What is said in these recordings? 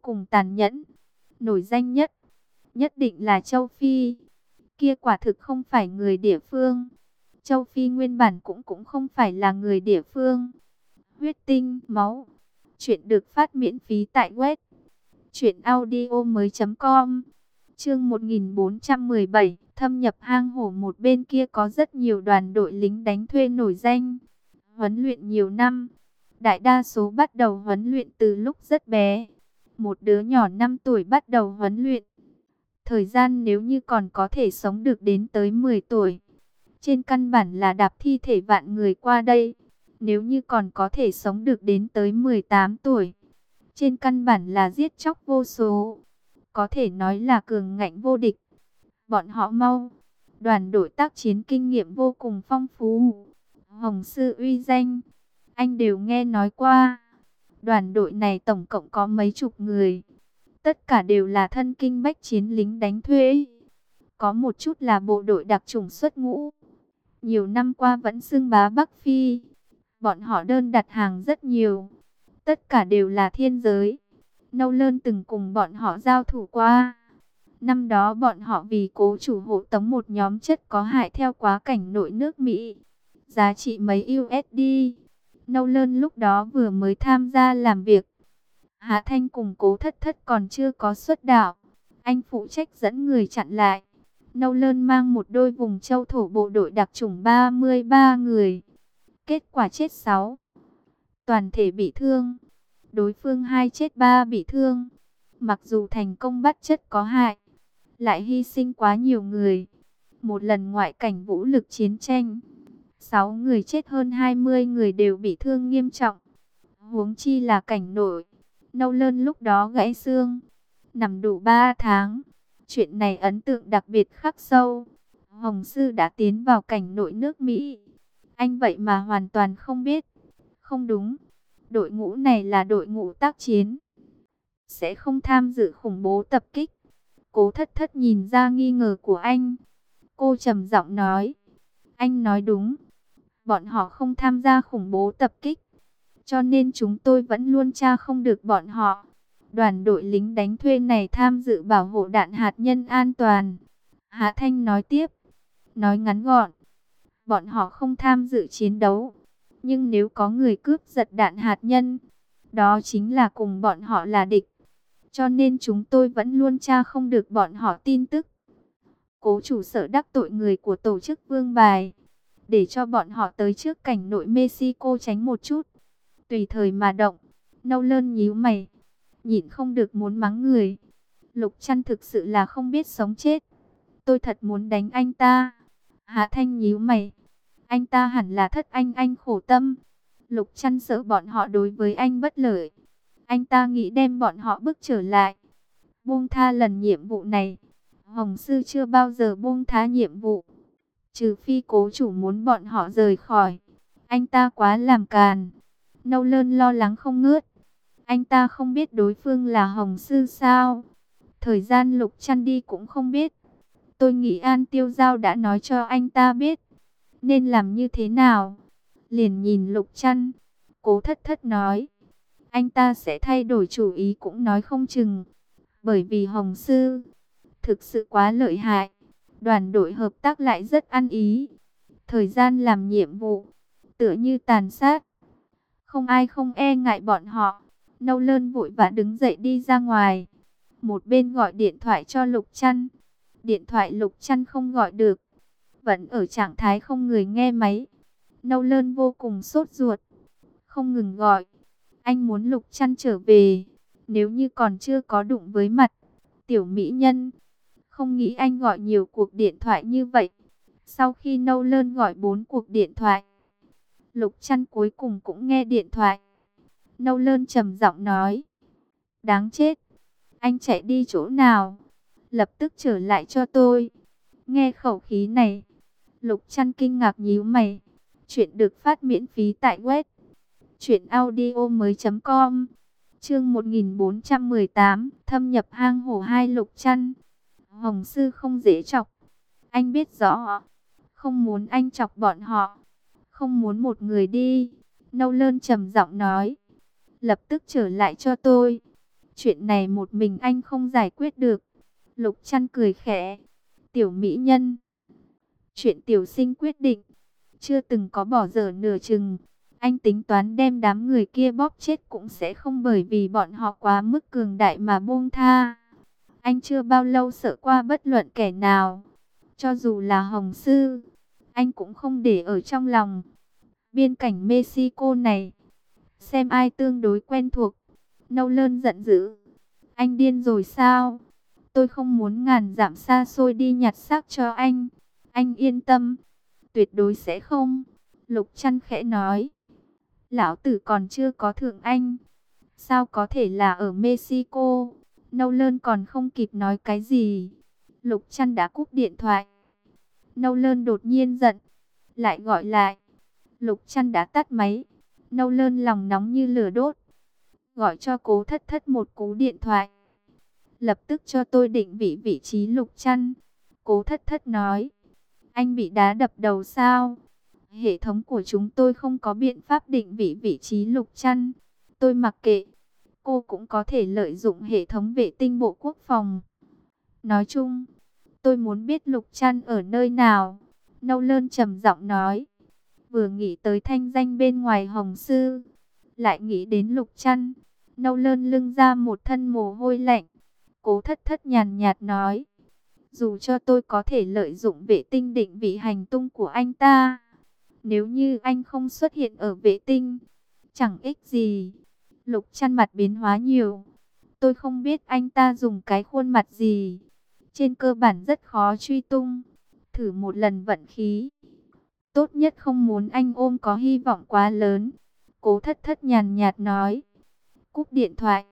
cùng tàn nhẫn. Nổi danh nhất, nhất định là Châu Phi. Kia quả thực không phải người địa phương. Châu Phi nguyên bản cũng không phải là người địa phương. Huyết tinh, máu. Chuyện được phát miễn phí tại web truyệnaudiomoi.com. Chương 1417, thâm nhập hang hổ. Một bên kia có rất nhiều đoàn đội lính đánh thuê nổi danh, huấn luyện nhiều năm. Đại đa số bắt đầu huấn luyện từ lúc rất bé. Một đứa nhỏ 5 tuổi bắt đầu huấn luyện. Thời gian nếu như còn có thể sống được đến tới 10 tuổi. Trên căn bản là đạp thi thể vạn người qua đây. Nếu như còn có thể sống được đến tới 18 tuổi. Trên căn bản là giết chóc vô số. Có thể nói là cường ngạnh vô địch. Bọn họ mau. Đoàn đội tác chiến kinh nghiệm vô cùng phong phú. Hồng sư uy danh, anh đều nghe nói qua. Đoàn đội này tổng cộng có mấy chục người. Tất cả đều là thân kinh bách chiến lính đánh thuê. Có một chút là bộ đội đặc chủng xuất ngũ. Nhiều năm qua vẫn xưng bá Bắc Phi. Bọn họ đơn đặt hàng rất nhiều. Tất cả đều là thiên giới. Nâu Lơn từng cùng bọn họ giao thủ qua. Năm đó bọn họ vì cố chủ hộ tống một nhóm chất có hại theo quá cảnh nội nước Mỹ. Giá trị mấy USD. Nâu Lơn lúc đó vừa mới tham gia làm việc. Hạ Thanh cùng Cố Thất Thất còn chưa có xuất đạo. Anh phụ trách dẫn người chặn lại. Nâu Lơn mang một đôi vùng châu thổ bộ đội đặc chủng 33 người. Kết quả chết 6. Toàn thể bị thương. Đối phương 2 chết 3 bị thương. Mặc dù thành công bắt chất có hại, lại hy sinh quá nhiều người. Một lần ngoại cảnh vũ lực chiến tranh, 6 người chết, hơn 20 người đều bị thương nghiêm trọng. Huống chi là cảnh nội. Nâu Lơn lúc đó gãy xương, nằm đủ 3 tháng. Chuyện này ấn tượng đặc biệt khắc sâu. Hồng Sư đã tiến vào cảnh nội nước Mỹ. Anh vậy mà hoàn toàn không biết. Không đúng, đội ngũ này là đội ngũ tác chiến, sẽ không tham dự khủng bố tập kích. Cố Thất Thất nhìn ra nghi ngờ của anh. Cô trầm giọng nói, anh nói đúng. Bọn họ không tham gia khủng bố tập kích, cho nên chúng tôi vẫn luôn tra không được bọn họ. Đoàn đội lính đánh thuê này tham dự bảo hộ đạn hạt nhân an toàn. Hạ Thanh nói tiếp, nói ngắn gọn, bọn họ không tham dự chiến đấu. Nhưng nếu có người cướp giật đạn hạt nhân, đó chính là cùng bọn họ là địch. Cho nên chúng tôi vẫn luôn tra không được bọn họ tin tức. Cố chủ sợ đắc tội người của tổ chức Vương Bài, để cho bọn họ tới trước cảnh nội Mexico tránh một chút, tùy thời mà động. Nâu Lơn nhíu mày, nhịn không được muốn mắng người. Lục Trăn thực sự là không biết sống chết. Tôi thật muốn đánh anh ta. Hạ Thanh nhíu mày, anh ta hẳn là thất anh khổ tâm. Lục Trăn sợ bọn họ đối với anh bất lợi. Anh ta nghĩ đem bọn họ bước trở lại, buông tha lần nhiệm vụ này. Hồng Sư chưa bao giờ buông tha nhiệm vụ, trừ phi cố chủ muốn bọn họ rời khỏi. Anh ta quá làm càn. Nâu Lơn lo lắng không ngớt. Anh ta không biết đối phương là Hồng Sư sao? Thời gian Lục Trăn đi cũng không biết. Tôi nghĩ An Tiêu Giao đã nói cho anh ta biết nên làm như thế nào. Liền nhìn Lục Trăn. Cố Thất Thất nói, anh ta sẽ thay đổi chủ ý cũng nói không chừng. Bởi vì Hồng Sư thực sự quá lợi hại. Đoàn đội hợp tác lại rất ăn ý. Thời gian làm nhiệm vụ tựa như tàn sát, không ai không e ngại bọn họ. Nâu Lơn vội vã đứng dậy đi ra ngoài. Một bên gọi điện thoại cho Lục Trăn. Điện thoại Lục Trăn không gọi được, vẫn ở trạng thái không người nghe máy. Nâu Lơn vô cùng sốt ruột, không ngừng gọi. Anh muốn Lục Trăn trở về. Nếu như còn chưa có đụng với mặt tiểu mỹ nhân. Không nghĩ anh gọi nhiều cuộc điện thoại như vậy. Sau khi Nâu Lơn gọi 4 cuộc điện thoại, Lục Trăn cuối cùng cũng nghe điện thoại. Nâu Lơn trầm giọng nói, đáng chết, anh chạy đi chỗ nào? Lập tức trở lại cho tôi. Nghe khẩu khí này, Lục Trăn kinh ngạc nhíu mày. Chuyện được phát miễn phí tại web truyệnaudiomoi.com. Chương 1418, thâm nhập hang hổ 2. Lục Trăn, Hồng Sư không dễ chọc. Anh biết rõ, không muốn anh chọc bọn họ, không muốn một người đi. Nâu Lơn trầm giọng nói, lập tức trở lại cho tôi. Chuyện này một mình anh không giải quyết được. Lục Trăn cười khẽ. Tiểu mỹ nhân. Chuyện tiểu sinh quyết định. Chưa từng có bỏ dở nửa chừng. Anh tính toán đem đám người kia bóp chết cũng sẽ không bởi vì bọn họ quá mức cường đại mà buông tha. Anh chưa bao lâu sợ qua bất luận kẻ nào. Cho dù là Hồng Sư, anh cũng không để ở trong lòng. Biên cảnh Mexico này, xem ai tương đối quen thuộc. Nolan giận dữ. Anh điên rồi sao? Tôi không muốn ngàn dặm xa xôi đi nhặt xác cho anh. Anh yên tâm, tuyệt đối sẽ không. Lục Trăn khẽ nói. Lão tử còn chưa có thượng anh. Sao có thể là ở Mexico? Nolan còn không kịp nói cái gì. Lục Trăn đã cúp điện thoại. Nolan đột nhiên giận. Lại gọi lại. Lục Trăn đã tắt máy. Nolan lòng nóng như lửa đốt. Gọi cho Cố Thất Thất một cú điện thoại. Lập tức cho tôi định vị vị trí Lục Trăn. Cố Thất Thất nói. Anh bị đá đập đầu sao? Hệ thống của chúng tôi không có biện pháp định vị vị trí Lục Trăn. Tôi mặc kệ. Cô cũng có thể lợi dụng hệ thống vệ tinh Bộ Quốc phòng. Nói chung, tôi muốn biết Lục Trăn ở nơi nào. Nolan trầm giọng nói. Vừa nghĩ tới thanh danh bên ngoài Hồng Sư, lại nghĩ đến Lục Trăn. Nolan lưng ra một thân mồ hôi lạnh. Cố Thất Thất nhàn nhạt nói. Dù cho tôi có thể lợi dụng vệ tinh định vị hành tung của anh ta, nếu như anh không xuất hiện ở vệ tinh, chẳng ích gì. Lục Trăn mặt biến hóa nhiều. Tôi không biết anh ta dùng cái khuôn mặt gì. Trên cơ bản rất khó truy tung. Thử một lần vận khí. Tốt nhất không muốn anh ôm có hy vọng quá lớn. Cố Thất Thất nhàn nhạt nói. Cúp điện thoại.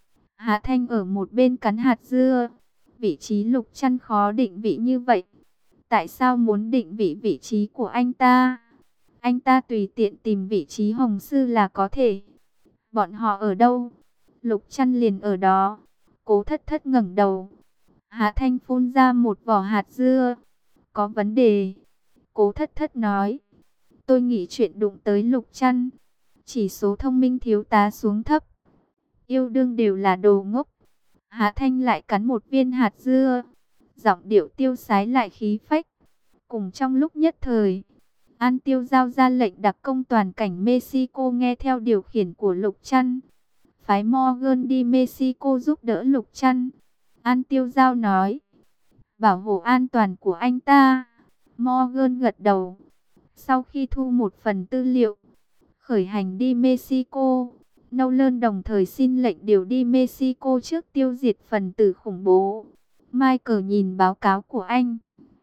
Hạ Thanh ở một bên cắn hạt dưa. Vị trí Lục Trăn khó định vị như vậy. Tại sao muốn định vị vị trí của anh ta? Anh ta tùy tiện tìm vị trí Hồng Sư là có thể. Bọn họ ở đâu? Lục Trăn liền ở đó. Cố Thất Thất ngẩng đầu. Hạ Thanh phun ra một vỏ hạt dưa. Có vấn đề. Cố Thất Thất nói. Tôi nghĩ chuyện đụng tới Lục Trăn. Chỉ số thông minh thiếu tá xuống thấp. Yêu đương đều là đồ ngốc. Hạ Thanh lại cắn một viên hạt dưa. Giọng điệu tiêu sái lại khí phách. Cùng trong lúc nhất thời, An Tiêu giao ra lệnh đặc công toàn cảnh Mexico nghe theo điều khiển của Lục Trăn. Phái Morgan đi Mexico giúp đỡ Lục Trăn. An Tiêu giao nói. Bảo hộ an toàn của anh ta. Morgan gật đầu. Sau khi thu một phần tư liệu, khởi hành đi Mexico. Nolan đồng thời xin lệnh điều đi Mexico trước tiêu diệt phần tử khủng bố. Michael nhìn báo cáo của anh.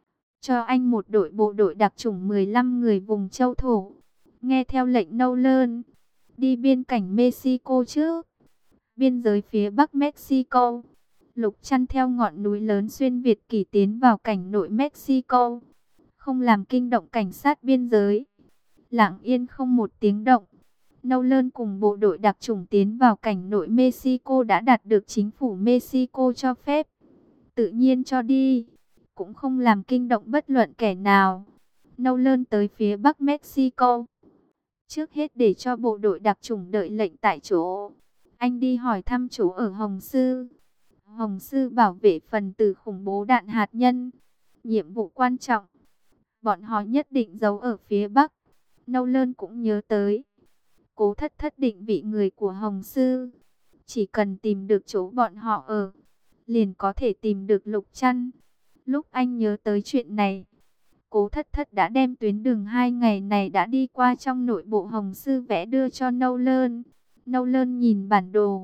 Cho anh một đội bộ đội đặc chủng 15 người vùng châu thổ. Nghe theo lệnh Nolan. Đi biên cảnh Mexico trước. Biên giới phía bắc Mexico. Lục Trăn theo ngọn núi lớn xuyên Việt Kỳ tiến vào cảnh nội Mexico. Không làm kinh động cảnh sát biên giới. Lặng yên không một tiếng động. Nolan cùng bộ đội đặc chủng tiến vào cảnh nội Mexico đã đạt được chính phủ Mexico cho phép. Tự nhiên cho đi. Cũng không làm kinh động bất luận kẻ nào. Nolan tới phía bắc Mexico. Trước hết để cho bộ đội đặc chủng đợi lệnh tại chỗ. Anh đi hỏi thăm chỗ ở Hồng Sư. Hồng Sư bảo vệ phần tử khủng bố đạn hạt nhân. Nhiệm vụ quan trọng. Bọn họ nhất định giấu ở phía bắc. Nolan cũng nhớ tới. Cố Thất Thất định vị người của Hồng Sư. Chỉ cần tìm được chỗ bọn họ ở, liền có thể tìm được Lục Trăn. Lúc anh nhớ tới chuyện này, Cố Thất Thất đã đem tuyến đường 2 ngày này đã đi qua trong nội bộ Hồng Sư vẽ đưa cho Nolan. Nolan nhìn bản đồ.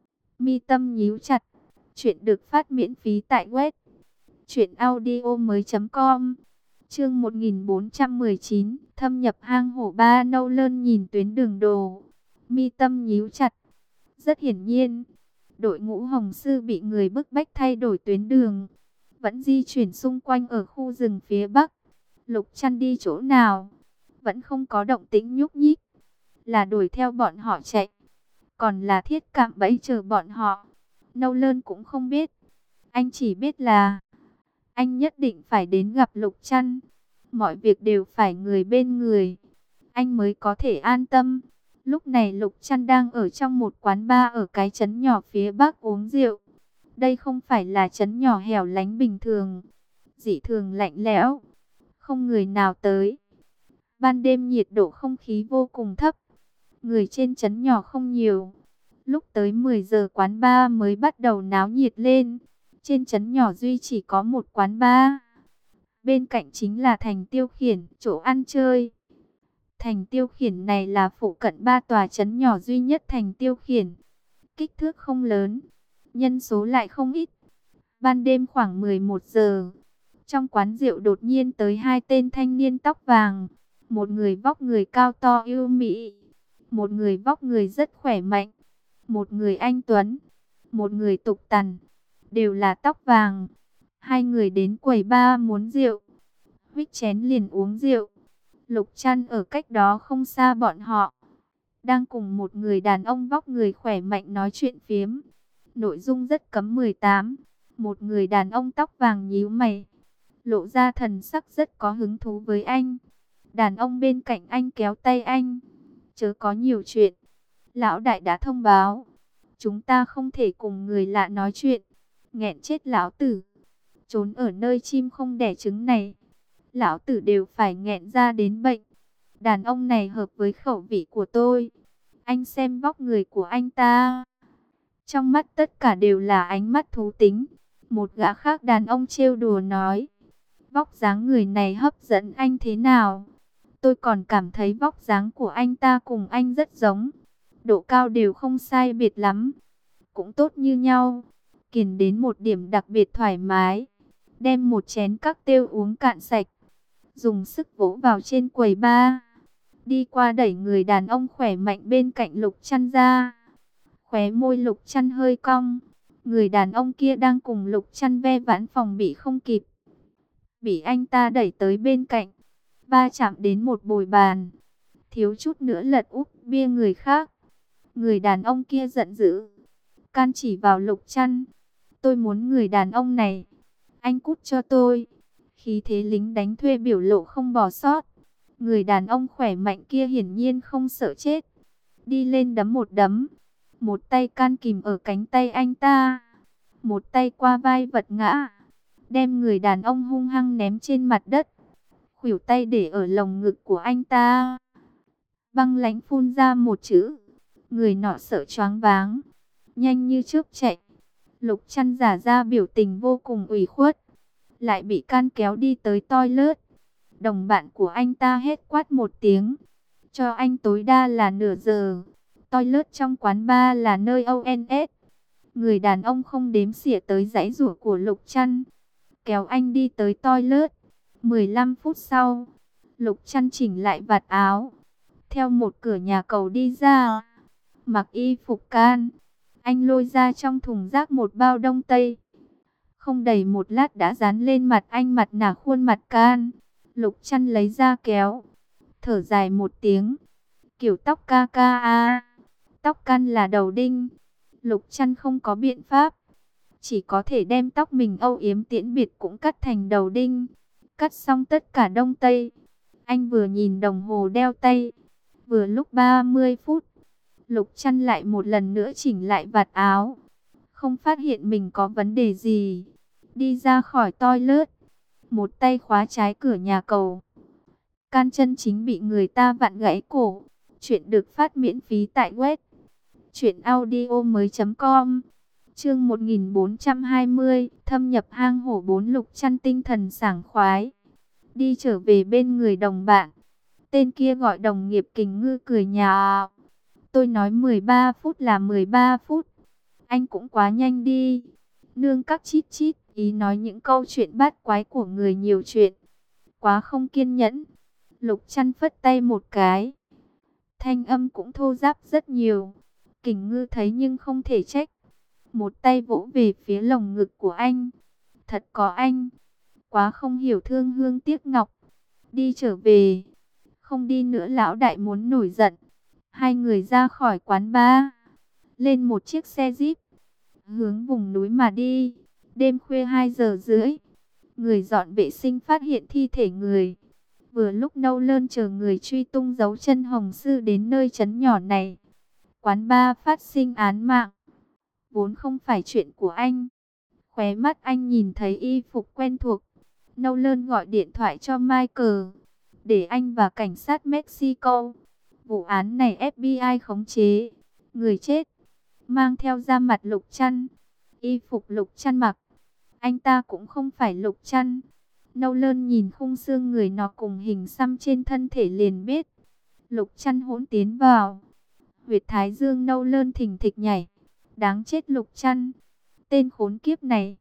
Mi tâm nhíu chặt. Chuyện được phát miễn phí tại web truyệnaudiomoi.com. Chương 1419, thâm nhập hang hổ 3. Nolan nhìn tuyến đường đồ. Mi tâm nhíu chặt. Rất hiển nhiên, đội ngũ Hồng Sư bị người bức bách thay đổi tuyến đường. Vẫn di chuyển xung quanh ở khu rừng phía bắc. Lục Trăn đi chỗ nào? Vẫn không có động tĩnh nhúc nhích. Là đuổi theo bọn họ chạy, còn là thiết cạm bẫy chờ bọn họ? Nolan cũng không biết. Anh chỉ biết là anh nhất định phải đến gặp Lục Trăn. Mọi việc đều phải người bên người, anh mới có thể an tâm. Lúc này Lục Trăn đang ở trong một quán bar ở cái trấn nhỏ phía bắc uống rượu. Đây không phải là trấn nhỏ hẻo lánh bình thường, dị thường lạnh lẽo, không người nào tới. Ban đêm nhiệt độ không khí vô cùng thấp, người trên trấn nhỏ không nhiều. Lúc tới 10 giờ quán bar mới bắt đầu náo nhiệt lên. Trên trấn nhỏ duy chỉ có một quán bar. Bên cạnh chính là thành tiêu khiển, chỗ ăn chơi. Thành tiêu khiển này là phụ cận 3 tòa trấn nhỏ duy nhất thành tiêu khiển. Kích thước không lớn, nhân số lại không ít. Ban đêm khoảng 11 giờ, trong quán rượu đột nhiên tới 2 tên thanh niên tóc vàng. Một người vóc người cao to yêu mỹ, một người vóc người rất khỏe mạnh, một người anh tuấn, một người tục tằn, đều là tóc vàng. Hai người đến quầy bar muốn rượu, huých chén liền uống rượu. Lục Trăn ở cách đó không xa bọn họ, đang cùng một người đàn ông vóc người khỏe mạnh nói chuyện phiếm. Nội dung rất cấm 18. Một người đàn ông tóc vàng nhíu mày, lộ ra thần sắc rất có hứng thú với anh. Đàn ông bên cạnh anh kéo tay anh. Chớ có nhiều chuyện. Lão đại đã thông báo, chúng ta không thể cùng người lạ nói chuyện. Nghẹn chết lão tử. Trốn ở nơi chim không đẻ trứng này, lão tử đều phải nghẹn ra đến bệnh. Đàn ông này hợp với khẩu vị của tôi. Anh xem vóc người của anh ta. Trong mắt tất cả đều là ánh mắt thú tính. Một gã khác đàn ông trêu đùa nói, vóc dáng người này hấp dẫn anh thế nào? Tôi còn cảm thấy vóc dáng của anh ta cùng anh rất giống. Độ cao đều không sai biệt lắm, cũng tốt như nhau. Kiền đến một điểm đặc biệt thoải mái, đem một chén các tiêu uống cạn sạch, dùng sức vỗ vào trên quầy bar. Đi qua đẩy người đàn ông khỏe mạnh bên cạnh Lục Trăn ra. Khóe môi Lục Trăn hơi cong. Người đàn ông kia đang cùng Lục Trăn ve vãn phòng bị không kịp, bị anh ta đẩy tới bên cạnh, va chạm đến một bồi bàn, thiếu chút nữa lật úp bia người khác. Người đàn ông kia giận dữ, can chỉ vào Lục Trăn. Tôi muốn người đàn ông này, anh cút cho tôi. Khí thế lính đánh thuê biểu lộ không bỏ sót. Người đàn ông khỏe mạnh kia hiển nhiên không sợ chết, đi lên đấm một đấm. Một tay can kìm ở cánh tay anh ta, một tay qua vai vật ngã, đem người đàn ông hung hăng ném trên mặt đất. Khuỷu tay để ở lồng ngực của anh ta, băng lãnh phun ra một chữ. Người nọ sợ choáng váng, nhanh như chớp chạy. Lục Trăn giả ra biểu tình vô cùng ủy khuất, lại bị can kéo đi tới toilet. Đồng bạn của anh ta hét quát một tiếng, cho anh tối đa là nửa giờ. Toilet trong quán bar là nơi ONS. Người đàn ông không đếm xỉa tới giãy giụa của Lục Trăn, kéo anh đi tới toilet. 15 phút sau, Lục Trăn chỉnh lại vạt áo, theo một cửa nhà cầu đi ra, mặc y phục can. Anh lôi ra trong thùng rác một bao đông tây, không đầy một lát đã dán lên mặt anh mặt nạ khuôn mặt can. Lục Trăn lấy ra kéo, thở dài một tiếng, kiểu tóc ca ca a. Tóc can là đầu đinh. Lục Trăn không có biện pháp, chỉ có thể đem tóc mình âu yếm tiễn biệt cũng cắt thành đầu đinh. Cắt xong tất cả đông tây, anh vừa nhìn đồng hồ đeo tay, vừa lúc 30 phút. Lục Trăn lại một lần nữa chỉnh lại vạt áo, không phát hiện mình có vấn đề gì, đi ra khỏi toilet, một tay khóa trái cửa nhà cầu. Can chân chính bị người ta vặn gãy cổ. Chuyện được phát miễn phí tại web truyệnaudiomoi.com. Chương 1420, thâm nhập hang hổ 4. Lục Trăn tinh thần sảng khoái, đi trở về bên người đồng bạn. Tên kia gọi đồng nghiệp Kình Ngư cười nhạo, tôi nói 13 phút là 13 phút, anh cũng quá nhanh đi. Nương các chít chít, ý nói những câu chuyện bát quái của người nhiều chuyện, quá không kiên nhẫn. Lục Trăn phất tay một cái, thanh âm cũng thô ráp rất nhiều. Kình Ngư thấy nhưng không thể trách, một tay vỗ về phía lồng ngực của anh. Thật có anh, quá không hiểu thương hương tiếc ngọc. Đi trở về, không đi nữa lão đại muốn nổi giận. Hai người ra khỏi quán bar, lên một chiếc xe jeep, hướng vùng núi mà đi. Đêm khuya 2 giờ rưỡi, người dọn vệ sinh phát hiện thi thể người. Vừa lúc Nâu Lơn chờ người truy tung dấu chân Hồng Sư đến nơi trấn nhỏ này, quán bar phát sinh án mạng. Vốn không phải chuyện của anh. Khóe mắt anh nhìn thấy y phục quen thuộc. Nâu Lơn gọi điện thoại cho Michael, để anh và cảnh sát Mexico. Vụ án này FBI khống chế. Người chết mang theo da mặt Lục Trăn. Y phục Lục Trăn mặc, anh ta cũng không phải Lục Trăn. Nâu Lơn nhìn khung xương người nó cùng hình xăm trên thân thể liền biết Lục Trăn hỗn tiến vào. Huyệt thái dương Nâu Lơn thình thịch nhảy. Đáng chết Lục Trăn, tên khốn kiếp này.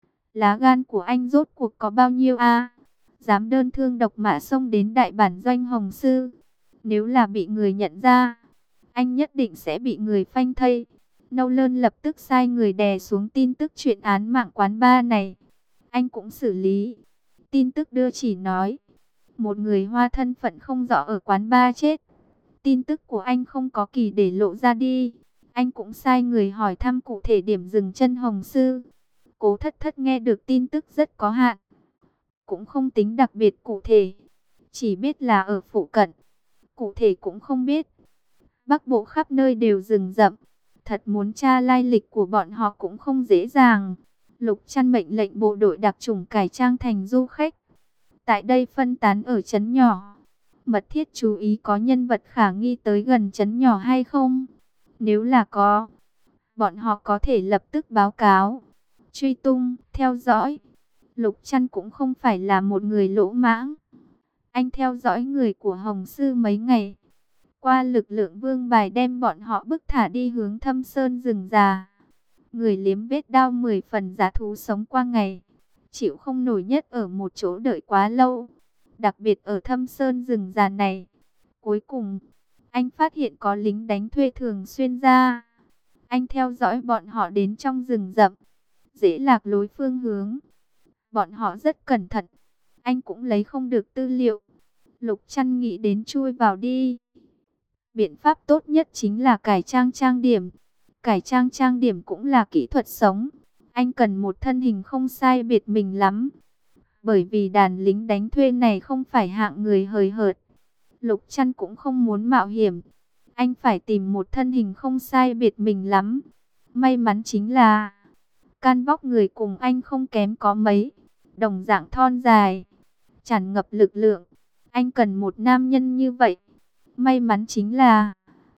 Lá gan của anh rốt cuộc có bao nhiêu a? Dám đơn thương độc mã xông đến đại bản doanh Hồng Sư. Nếu là bị người nhận ra, anh nhất định sẽ bị người phanh thây. Nâu Lơn lập tức sai người đè xuống tin tức chuyện án mạng quán bar này. Anh cũng xử lý. Tin tức đưa chỉ nói, một người Hoa thân phận không rõ ở quán bar chết. Tin tức của anh không có kỳ để lộ ra đi. Anh cũng sai người hỏi thăm cụ thể điểm dừng chân Hồng Sư. Cố Thất Thất nghe được tin tức rất có hạn, cũng không tính đặc biệt cụ thể, chỉ biết là ở phụ cận, cụ thể cũng không biết. Bắc Bộ khắp nơi đều rừng rậm, thật muốn tra lai lịch của bọn họ cũng không dễ dàng. Lục Trăn mệnh lệnh bộ đội đặc chủng cải trang thành du khách, tại đây phân tán ở trấn nhỏ, mật thiết chú ý có nhân vật khả nghi tới gần trấn nhỏ hay không. Nếu là có, bọn họ có thể lập tức báo cáo, truy tung, theo dõi. Lục Trăn cũng không phải là một người lỗ mãng. Anh theo dõi người của Hồng Sư mấy ngày, qua lực lượng vương bài đem bọn họ bức thả đi hướng Thâm Sơn rừng già. Người liếm vết đao 10 phần giá thú sống qua ngày, chịu không nổi nhất ở một chỗ đợi quá lâu. Đặc biệt ở Thâm Sơn rừng già này, cuối cùng anh phát hiện có lính đánh thuê thường xuyên ra. Anh theo dõi bọn họ đến trong rừng rậm, dễ lạc lối phương hướng. Bọn họ rất cẩn thận, anh cũng lấy không được tư liệu. Lục Trăn nghĩ đến chui vào đi. Biện pháp tốt nhất chính là cải trang trang điểm. Cải trang trang điểm cũng là kỹ thuật sống. Anh cần một thân hình không sai biệt mình lắm, bởi vì đàn lính đánh thuê này không phải hạng người hời hợt. Lục Trăn cũng không muốn mạo hiểm. Anh phải tìm một thân hình không sai biệt mình lắm. May mắn chính là can vóc người cùng anh không kém có mấy, đồng dạng thon dài, tràn ngập lực lượng. Anh cần một nam nhân như vậy. May mắn chính là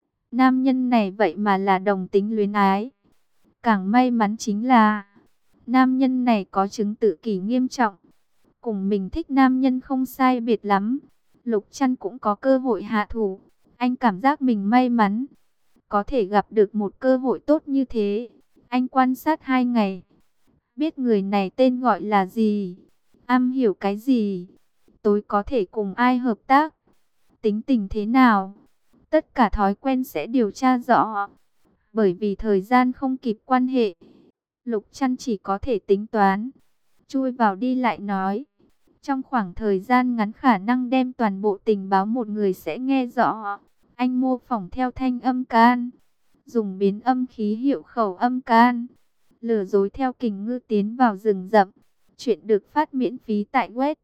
nam nhân này vậy mà là đồng tính luyến ái. Càng may mắn chính là nam nhân này có chứng tự kỷ nghiêm trọng, cùng mình thích nam nhân không sai biệt lắm. Lục Trăn cũng có cơ hội hạ thủ. Anh cảm giác mình may mắn, có thể gặp được một cơ hội tốt như thế. Anh quan sát 2 ngày, biết người này tên gọi là gì, am hiểu cái gì, tối có thể cùng ai hợp tác, tính tình thế nào. Tất cả thói quen sẽ điều tra rõ. Bởi vì thời gian không kịp quan hệ, Lục Trăn chỉ có thể tính toán, chui vào đi lại nói. Trong khoảng thời gian ngắn khả năng đem toàn bộ tình báo một người sẽ nghe rõ. Anh mô phỏng theo thanh âm can, dùng biến âm khí hiệu khẩu âm can, lừa dối theo Kình Ngư tiến vào rừng rậm. Chuyện được phát miễn phí tại web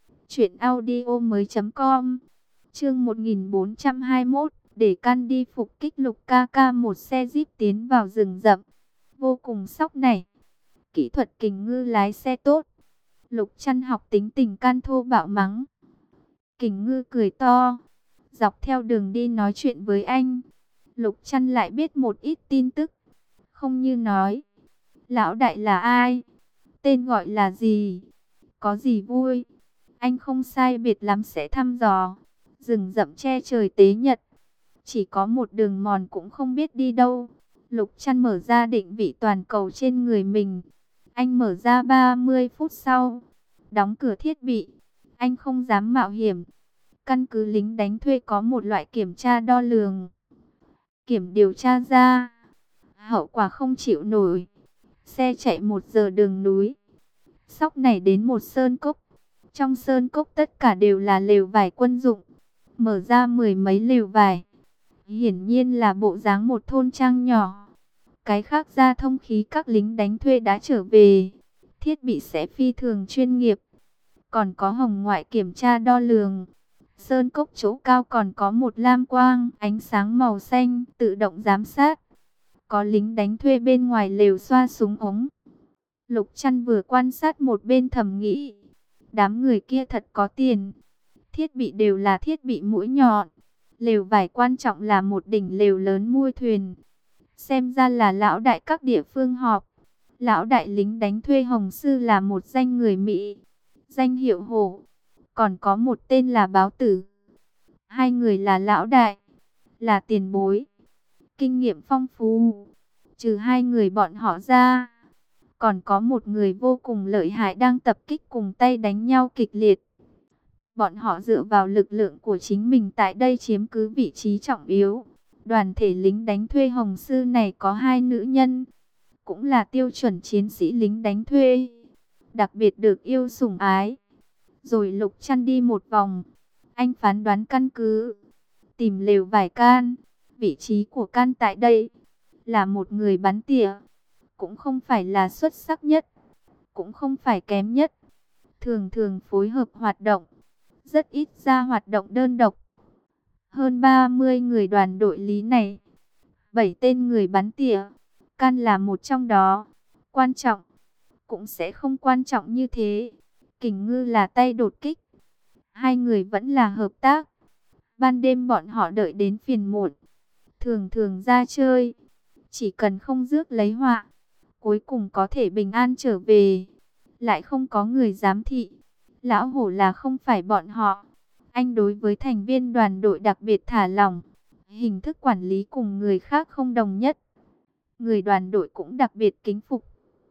truyệnaudiomoi.com. Chương 1421, để can đi phục kích Lục ca ca. Một xe jeep tiến vào rừng rậm, vô cùng sóc này. Kỹ thuật Kình Ngư lái xe tốt. Lục Trăn học tính tình can thô bạo mắng. Kình Ngư cười to, dọc theo đường đi nói chuyện với anh. Lục Trăn lại biết một ít tin tức, không như nói. Lão đại là ai? Tên gọi là gì? Có gì vui? Anh không sai biệt lắm sẽ thăm dò. Rừng rậm che trời tế nhật, chỉ có một đường mòn cũng không biết đi đâu. Lục Trăn mở ra định vị toàn cầu trên người mình. Anh mở ra 30 phút sau, đóng cửa thiết bị. Anh không dám mạo hiểm. Căn cứ lính đánh thuê có một loại kiểm tra đo lường. Kiểm điều tra ra, hậu quả không chịu nổi. Xe chạy 1 giờ đường núi, sóc này đến một sơn cốc. Trong sơn cốc tất cả đều là lều vải quân dụng. Mở ra 10 mấy lều vải, hiển nhiên là bộ dáng một thôn trang nhỏ. Cái khác ra thông khí các lính đánh thuê đã trở về, thiết bị sẽ phi thường chuyên nghiệp. Còn có hồng ngoại kiểm tra đo lường, Sơn cốc chỗ cao còn có một lam quang, ánh sáng màu xanh, tự động giám sát. Có lính đánh thuê bên ngoài lều xoa súng ống. Lục Trăn vừa quan sát một bên thầm nghĩ, đám người kia thật có tiền. Thiết bị đều là thiết bị mũi nhọn. Lều vải quan trọng là một đỉnh lều lớn mui thuyền. Xem ra là lão đại các địa phương họp. Lão đại lính đánh thuê Hồng Sư là một danh người Mỹ, danh hiệu Hổ. Còn có một tên là Báo Tử. Hai người là lão đại, là tiền bối, kinh nghiệm phong phú. Trừ hai người bọn họ ra, còn có một người vô cùng lợi hại đang tập kích cùng tay đánh nhau kịch liệt. Bọn họ dựa vào lực lượng của chính mình tại đây chiếm cứ vị trí trọng yếu. Đoàn thể lính đánh thuê Hồng Sư này có hai nữ nhân, cũng là tiêu chuẩn chiến sĩ lính đánh thuê, đặc biệt được yêu sủng ái. Rồi Lục Trăn đi một vòng, anh phán đoán căn cứ, tìm lều vải Can. Vị trí của Can tại đây là một người bắn tỉa, cũng không phải là xuất sắc nhất, cũng không phải kém nhất. Thường thường phối hợp hoạt động, rất ít ra hoạt động đơn độc. Hơn 30 người đoàn đội lý này, 7 tên người bắn tỉa, Can là một trong đó. Quan trọng, cũng sẽ không quan trọng như thế. Kình Ngư là tay đột kích. Hai người vẫn là hợp tác. Ban đêm bọn họ đợi đến phiền muộn, thường thường ra chơi. Chỉ cần không rước lấy họa, cuối cùng có thể bình an trở về. Lại không có người giám thị. Lão Hổ là không phải bọn họ. Anh đối với thành viên đoàn đội đặc biệt thả lỏng. Hình thức quản lý cùng người khác không đồng nhất. Người đoàn đội cũng đặc biệt kính phục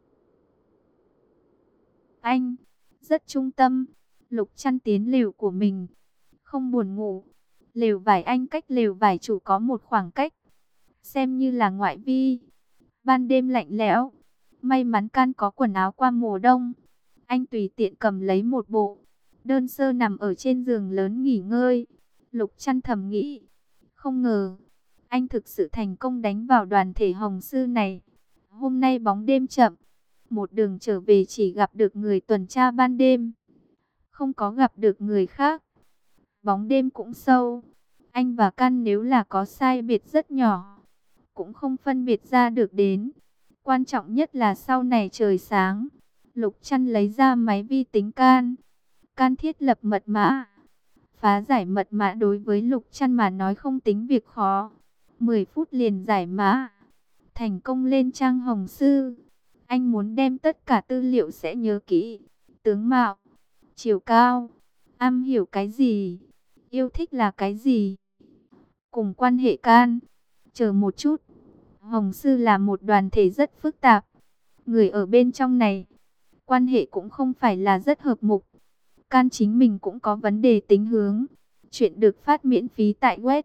anh, rất trung tâm. Lục Trăn tiến lều của mình, không buồn ngủ. Lều vải anh cách lều vải chủ có một khoảng cách, xem như là ngoại vi. Ban đêm lạnh lẽo, may mắn Can có quần áo qua mùa đông. Anh tùy tiện cầm lấy một bộ, đơn sơ nằm ở trên giường lớn nghỉ ngơi. Lục Trăn thầm nghĩ, không ngờ anh thực sự thành công đánh vào đoàn thể Hồng Sư này. Hôm nay bóng đêm chậm, một đường trở về chỉ gặp được người tuần tra ban đêm, không có gặp được người khác. Bóng đêm cũng sâu, anh và Can nếu là có sai biệt rất nhỏ, cũng không phân biệt ra được đến. Quan trọng nhất là sau này trời sáng, Lục Trăn lấy ra máy vi tính Can thiết lập mật mã. Phá giải mật mã đối với Lục Trăn mà nói không tính việc khó. 10 phút liền giải mã, thành công lên trang Hồng Sư. Anh muốn đem tất cả tư liệu sẽ nhớ kỹ. Tướng mạo, chiều cao, am hiểu cái gì, yêu thích là cái gì, cùng quan hệ Can. Chờ một chút, Hồng Sư là một đoàn thể rất phức tạp. Người ở bên trong này, quan hệ cũng không phải là rất hợp mục. Can chính mình cũng có vấn đề tính hướng. Chuyện được phát miễn phí tại web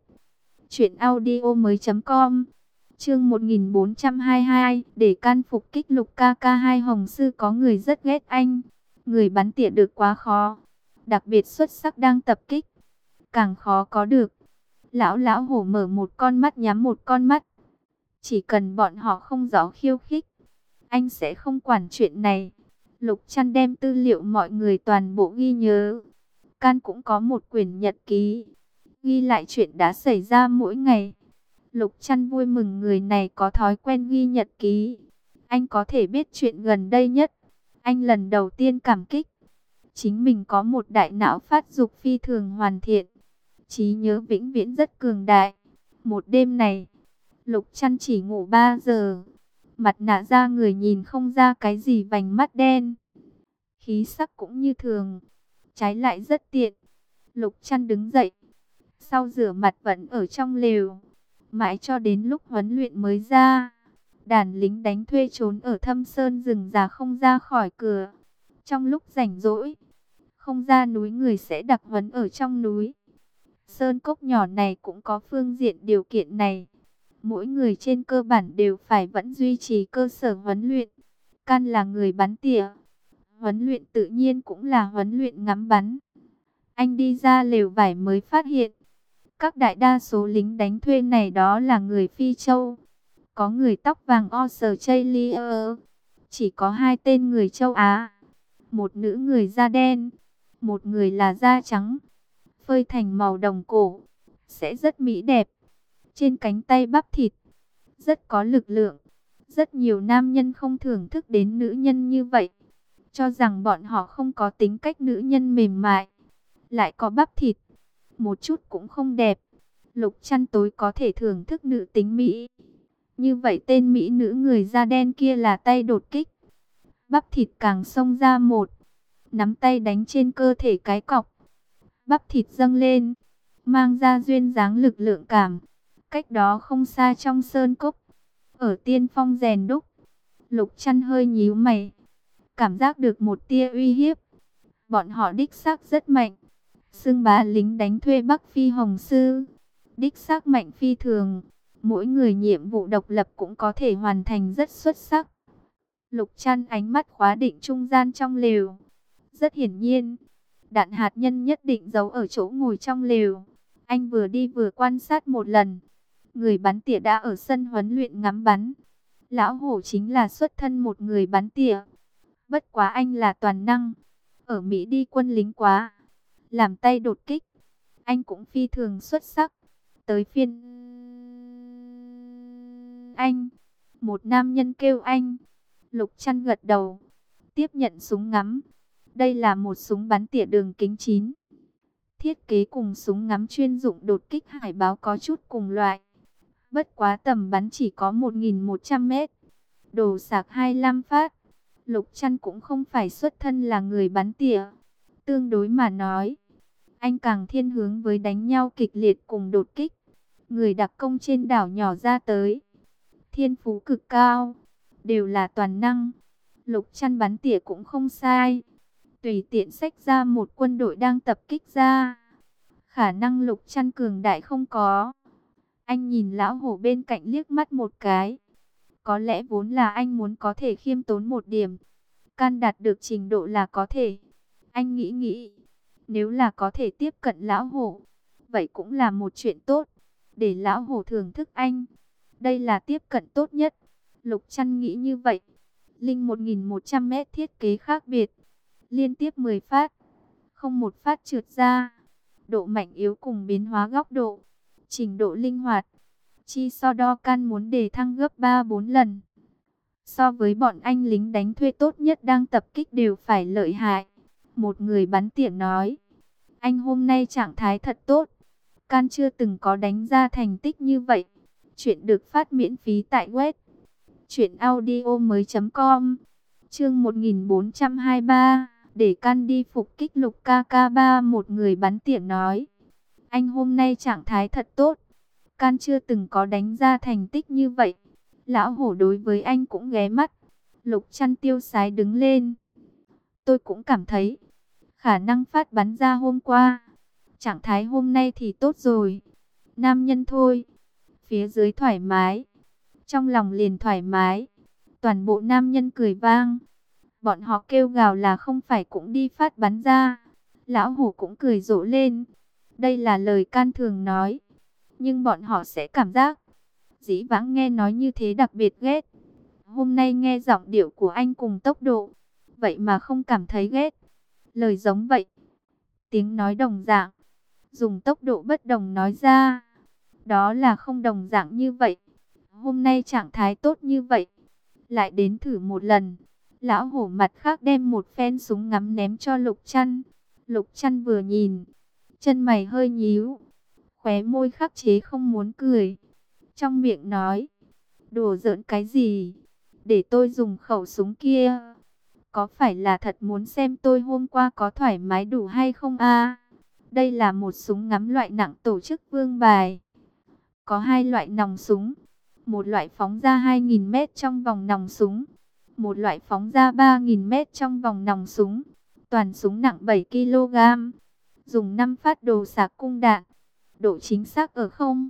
truyệnaudiomoi.com. Chương 1422, để Can phục kích Lục KK2. Hồng Sư có người rất ghét anh. Người bắn tỉa được quá khó, đặc biệt xuất sắc đang tập kích, càng khó có được. Lão Hổ mở một con mắt nhắm một con mắt. Chỉ cần bọn họ không rõ khiêu khích, anh sẽ không quản chuyện này. Lục Trăn đem tư liệu mọi người toàn bộ ghi nhớ. Can cũng có một quyển nhật ký, ghi lại chuyện đã xảy ra mỗi ngày. Lục Trăn vui mừng người này có thói quen ghi nhật ký. Anh có thể biết chuyện gần đây nhất. Anh lần đầu tiên cảm kích chính mình có một đại não phát dục phi thường hoàn thiện, trí nhớ vĩnh viễn rất cường đại. Một đêm này, Lục Trăn chỉ ngủ 3 giờ. Mặt nạ da người nhìn không ra cái gì vành mắt đen. Khí sắc cũng như thường, trái lại rất tiện. Lục Trăn đứng dậy, sau rửa mặt vẫn ở trong lều, mãi cho đến lúc huấn luyện mới ra. Đàn lính đánh thuê trốn ở thâm sơn rừng già không ra khỏi cửa. Trong lúc rảnh rỗi, không ra núi người sẽ đặc huấn ở trong núi. Sơn cốc nhỏ này cũng có phương diện điều kiện này. Mỗi người trên cơ bản đều phải vẫn duy trì cơ sở huấn luyện. Can là người bắn tỉa, huấn luyện tự nhiên cũng là huấn luyện ngắm bắn. Anh đi ra lều vải mới phát hiện, các đại đa số lính đánh thuê này đó là người Phi Châu. Có người tóc vàng Australia, chỉ có 2 tên người châu Á, một nữ người da đen, một người là da trắng. phơi thành màu đồng cổ, sẽ rất mỹ đẹp. Trên cánh tay bắp thịt, rất có lực lượng. Rất nhiều nam nhân không thưởng thức đến nữ nhân như vậy, cho rằng bọn họ không có tính cách nữ nhân mềm mại, lại có bắp thịt, một chút cũng không đẹp. Lục Chăn tối có thể thưởng thức nữ tính Mỹ. Như vậy tên Mỹ nữ người da đen kia là tay đột kích. Bắp thịt càng xông ra một, nắm tay đánh trên cơ thể cái cọc. Bắp thịt dâng lên, mang ra duyên dáng lực lượng cảm. Cách đó không xa trong sơn cốc, ở tiên phong rèn đúc, Lục Chăn hơi nhíu mày, cảm giác được một tia uy hiếp. Bọn họ đích xác rất mạnh, xưng bá lính đánh thuê Bắc Phi Hồng Sư, đích xác mạnh phi thường. Mỗi người nhiệm vụ độc lập cũng có thể hoàn thành rất xuất sắc. Lục Chăn ánh mắt khóa định trung gian trong lều. Rất hiển nhiên, đạn hạt nhân nhất định giấu ở chỗ ngồi trong lều. Anh vừa đi vừa quan sát một lần. Người bắn tỉa đã ở sân huấn luyện ngắm bắn. Lão Hổ chính là xuất thân một người bắn tỉa. Bất quá anh là toàn năng. Ở Mỹ đi quân lính quá, làm tay đột kích, anh cũng phi thường xuất sắc. Tới phiên anh, một nam nhân kêu anh. Lục Chăn gật đầu, tiếp nhận súng ngắm. Đây là một súng bắn tỉa đường kính 9. Thiết kế cùng súng ngắm chuyên dụng đột kích hải báo có chút cùng loại. Bất quá tầm bắn chỉ có 1.100 mét. Đồ sạc 25 phát. Lục Chăn cũng không phải xuất thân là người bắn tỉa. Tương đối mà nói, anh càng thiên hướng với đánh nhau kịch liệt cùng đột kích. Người đặc công trên đảo nhỏ ra tới, thiên phú cực cao, đều là toàn năng. Lục Chăn bắn tỉa cũng không sai. Tùy tiện xách ra một quân đội đang tập kích ra, khả năng Lục Chăn cường đại không có. Anh nhìn lão hổ bên cạnh liếc mắt một cái. Có lẽ vốn là anh muốn có thể khiêm tốn một điểm, can đạt được trình độ là có thể. Anh nghĩ nghĩ, nếu là có thể tiếp cận lão hổ, vậy cũng là một chuyện tốt, để lão hổ thưởng thức anh. Đây là tiếp cận tốt nhất. Lục Chăn nghĩ như vậy. Linh 1.100 mét thiết kế khác biệt, liên tiếp 10 phát, không một phát trượt ra. Độ mạnh yếu cùng biến hóa góc độ, trình độ linh hoạt, chi so đo can muốn đề thăng gấp 3-4 lần. So với bọn anh lính đánh thuê tốt nhất đang tập kích đều phải lợi hại. Một người bắn tỉa nói, anh hôm nay trạng thái thật tốt, can chưa từng có đánh ra thành tích như vậy. Chuyện được phát miễn phí tại web truyệnaudiomoi.com. Chương 1423, để can đi phục kích Lục KK3. Một người bắn tỉa nói, anh hôm nay trạng thái thật tốt, can chưa từng có đánh ra thành tích như vậy. Lão hổ đối với anh cũng ghé mắt. Lục Chăn tiêu sái đứng lên. Tôi cũng cảm thấy, khả năng phát bắn ra hôm qua, trạng thái hôm nay thì tốt rồi. Nam nhân thôi, phía dưới thoải mái, trong lòng liền thoải mái. Toàn bộ nam nhân cười vang. Bọn họ kêu gào là không phải cũng đi phát bắn ra. Lão hổ cũng cười rộ lên. Đây là lời can thường nói, nhưng bọn họ sẽ cảm giác dĩ vãng nghe nói như thế đặc biệt ghét. Hôm nay nghe giọng điệu của anh cùng tốc độ, vậy mà không cảm thấy ghét. Lời giống vậy, tiếng nói đồng dạng, dùng tốc độ bất đồng nói ra, đó là không đồng dạng như vậy. Hôm nay trạng thái tốt như vậy, lại đến thử một lần. Lão hổ mặt khác đem một phen súng ngắm ném cho Lục Chăn. Lục Chăn vừa nhìn, chân mày hơi nhíu, khóe môi khắc chế không muốn cười, trong miệng nói, đùa giỡn cái gì, để tôi dùng khẩu súng kia, có phải là thật muốn xem tôi hôm qua có thoải mái đủ hay không a? Đây là một súng ngắm loại nặng tổ chức vương bài, có hai loại nòng súng, một loại phóng ra 2.000 mét trong vòng nòng súng, một loại phóng ra 3.000 mét trong vòng nòng súng. Toàn súng nặng 7 kg, dùng 5 phát đồ sạc cung đạn, độ chính xác ở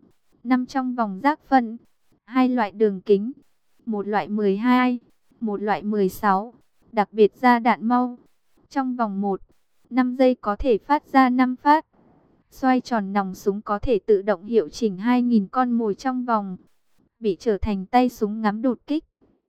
0,5 trong vòng giác phân. Hai loại đường kính, một loại 12, một loại 16, đặc biệt ra đạn mau. Trong vòng 1,5 giây có thể phát ra 5 phát. Xoay tròn nòng súng có thể tự động hiệu chỉnh 2.000 con mồi trong vòng, bị trở thành tay súng ngắm đột kích.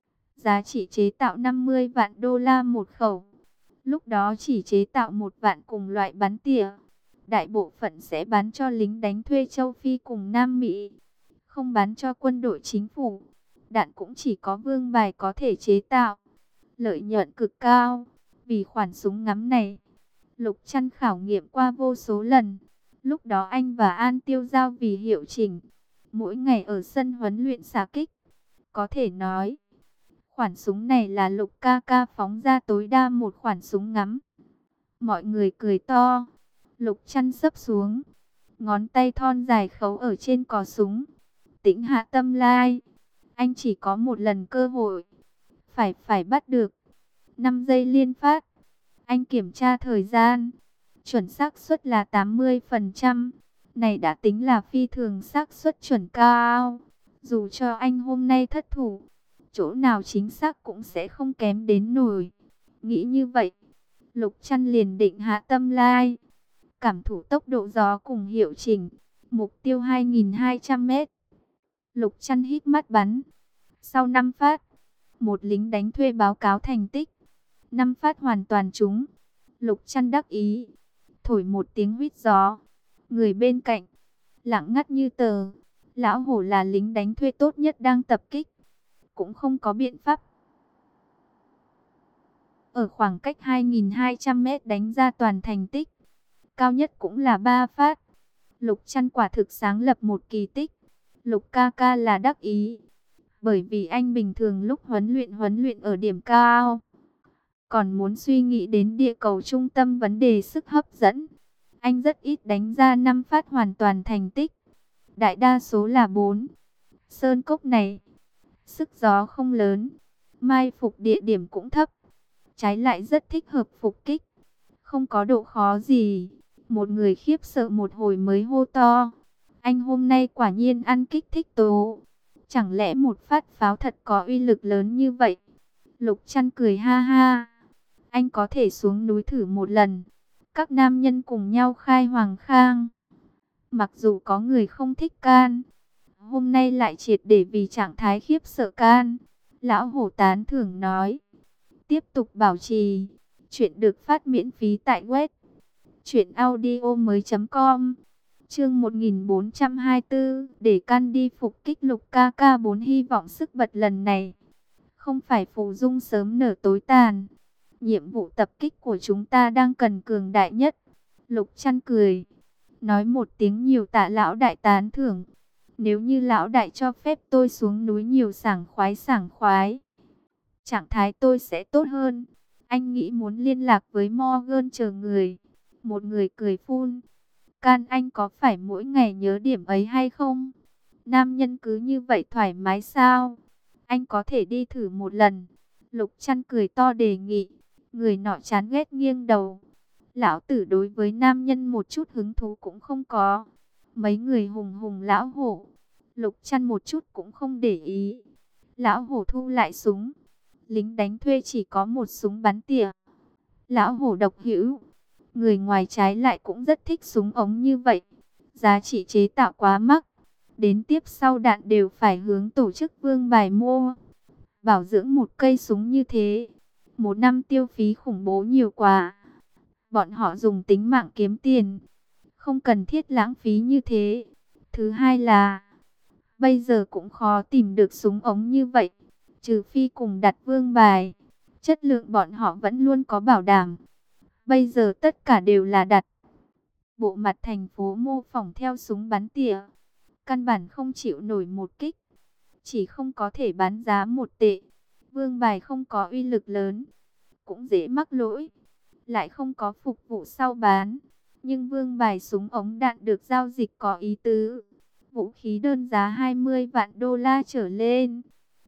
Giá trị chế tạo 50 vạn đô la một khẩu. Lúc đó chỉ chế tạo 1 vạn cùng loại bắn tỉa. đại bộ phận sẽ bán cho lính đánh thuê châu Phi cùng Nam Mỹ, không bán cho quân đội chính phủ. Đạn cũng chỉ có Vương Bài có thể chế tạo, lợi nhuận cực cao. Vì khoản súng ngắm này, Lục Trăn khảo nghiệm qua vô số lần. Lúc đó anh và An Tiêu Giao vì hiệu chỉnh, mỗi ngày ở sân huấn luyện xạ kích. Có thể nói, khoản súng này là Lục ca ca phóng ra tối đa một khoản súng ngắm. Mọi người cười to. Lục Trăn xấp xuống, ngón tay thon dài khấu ở trên cò súng. Tĩnh hạ tâm lai, anh chỉ có một lần cơ hội, phải bắt được. 5 giây liên phát. Anh kiểm tra thời gian, chuẩn xác suất là 80%. Này đã tính là phi thường xác suất chuẩn cao. Dù cho anh hôm nay thất thủ, chỗ nào chính xác cũng sẽ không kém đến nổi. Nghĩ như vậy, Lục Trăn liền định hạ tâm lai, cảm thụ tốc độ gió cùng hiệu chỉnh. Mục tiêu 2.200 m. Lục Trăn hít mắt bắn. Sau 5 phát, một lính đánh thuê báo cáo thành tích. 5 phát hoàn toàn trúng. Lục Trăn đắc ý, thổi một tiếng huýt gió. Người bên cạnh lặng ngắt như tờ. Lão Hổ là lính đánh thuê tốt nhất đang tập kích, cũng không có biện pháp. Ở khoảng cách 2.200 m đánh ra toàn thành tích, cao nhất cũng là 3 phát. Lục Trăn quả thực sáng lập một kỳ tích. Lục ca ca là đắc ý, bởi vì anh bình thường lúc huấn luyện ở điểm cao, còn muốn suy nghĩ đến địa cầu trung tâm vấn đề sức hấp dẫn. Anh rất ít đánh ra 5 phát hoàn toàn thành tích, đại đa số là 4. Sơn cốc này, sức gió không lớn, mai phục địa điểm cũng thấp, trái lại rất thích hợp phục kích, không có độ khó gì. Một người khiếp sợ một hồi mới hô to: anh hôm nay quả nhiên ăn kích thích tố. Chẳng lẽ một phát pháo thật có uy lực lớn như vậy? Lục Trăn cười ha ha. Anh có thể xuống núi thử một lần. Các nam nhân cùng nhau khai Hoàng Khang. Mặc dù có người không thích can, hôm nay lại triệt để vì trạng thái khiếp sợ can. Lão Hổ tán thưởng nói: tiếp tục bảo trì. Chuyện được phát miễn phí tại web truyệnaudiomoi.com. Chương 1424, để can đi phục kích Lục ca ca. 4 hy vọng sức bật lần này không phải phù dung sớm nở tối tàn. Nhiệm vụ tập kích của chúng ta đang cần cường đại nhất. Lục Trăn cười, nói một tiếng nhiều tạ lão đại tán thưởng. Nếu như lão đại cho phép tôi xuống núi nhiều sảng khoái, trạng thái tôi sẽ tốt hơn. Anh nghĩ muốn liên lạc với Morgan chờ người. Một người cười phun: can anh có phải mỗi ngày nhớ điểm ấy hay không? Nam nhân cứ như vậy thoải mái sao? Anh có thể đi thử một lần. Lục Trăn cười to đề nghị. Người nọ chán ghét nghiêng đầu. Lão tử đối với nam nhân một chút hứng thú cũng không có. Mấy người hùng hùng lão hổ, Lục Trăn một chút cũng không để ý. Lão hổ thu lại súng. Lính đánh thuê chỉ có một súng bắn tỉa. Lão hổ độc hữu. Người ngoài trái lại cũng rất thích súng ống như vậy. Giá trị chế tạo quá mắc, đến tiếp sau đạn đều phải hướng tổ chức Vương Bài mua. Bảo dưỡng một cây súng như thế, một năm tiêu phí khủng bố nhiều quá. Bọn họ dùng tính mạng kiếm tiền, không cần thiết lãng phí như thế. Thứ hai là, bây giờ cũng khó tìm được súng ống như vậy, trừ phi cùng đặt Vương Bài. Chất lượng bọn họ vẫn luôn có bảo đảm. Bây giờ tất cả đều là đặt. Bộ mặt thành phố mô phỏng theo súng bắn tỉa, căn bản không chịu nổi một kích. Chỉ không có thể bán giá 1 tệ. Vương Bài không có uy lực lớn, cũng dễ mắc lỗi, lại không có phục vụ sau bán. Nhưng Vương Bài súng ống đạn được giao dịch có ý tứ. Vũ khí đơn giá 20 vạn đô la trở lên,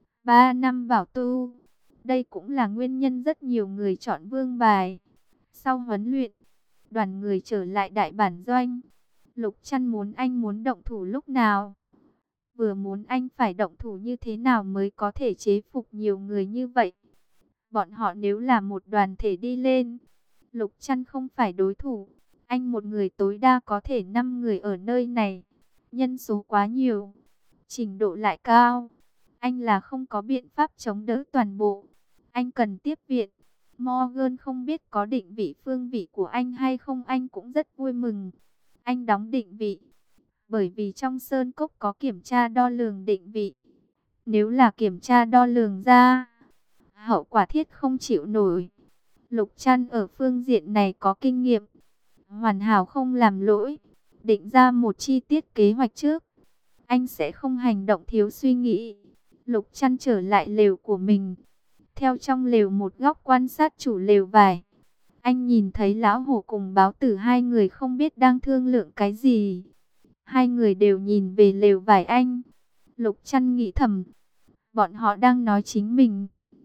3 năm bảo tu. Đây cũng là nguyên nhân rất nhiều người chọn Vương Bài. Sau huấn luyện, đoàn người trở lại đại bản doanh. Lục Trăn muốn anh muốn động thủ lúc nào, vừa muốn anh phải động thủ như thế nào mới có thể chế phục nhiều người như vậy. Bọn họ nếu là một đoàn thể đi lên, Lục Trăn không phải đối thủ. Anh một người tối đa có thể 5 người ở nơi này. Nhân số quá nhiều, trình độ lại cao. Anh là không có biện pháp chống đỡ toàn bộ. Anh cần tiếp viện. Morgan không biết có định vị phương vị của anh hay không, anh cũng rất vui mừng. Anh đóng định vị, bởi vì trong sơn cốc có kiểm tra đo lường định vị. Nếu là kiểm tra đo lường ra, hậu quả thiết không chịu nổi. Lục Trăn ở phương diện này có kinh nghiệm, hoàn hảo không làm lỗi, định ra một chi tiết kế hoạch trước. Anh sẽ không hành động thiếu suy nghĩ. Lục Trăn trở lại lều của mình, theo trong lều một góc quan sát chủ lều vải. Anh nhìn thấy lão hổ cùng báo tử hai người không biết đang thương lượng cái gì. Hai người đều nhìn về lều vải anh. Lục Trăn nghĩ thầm, bọn họ đang nói chính mình.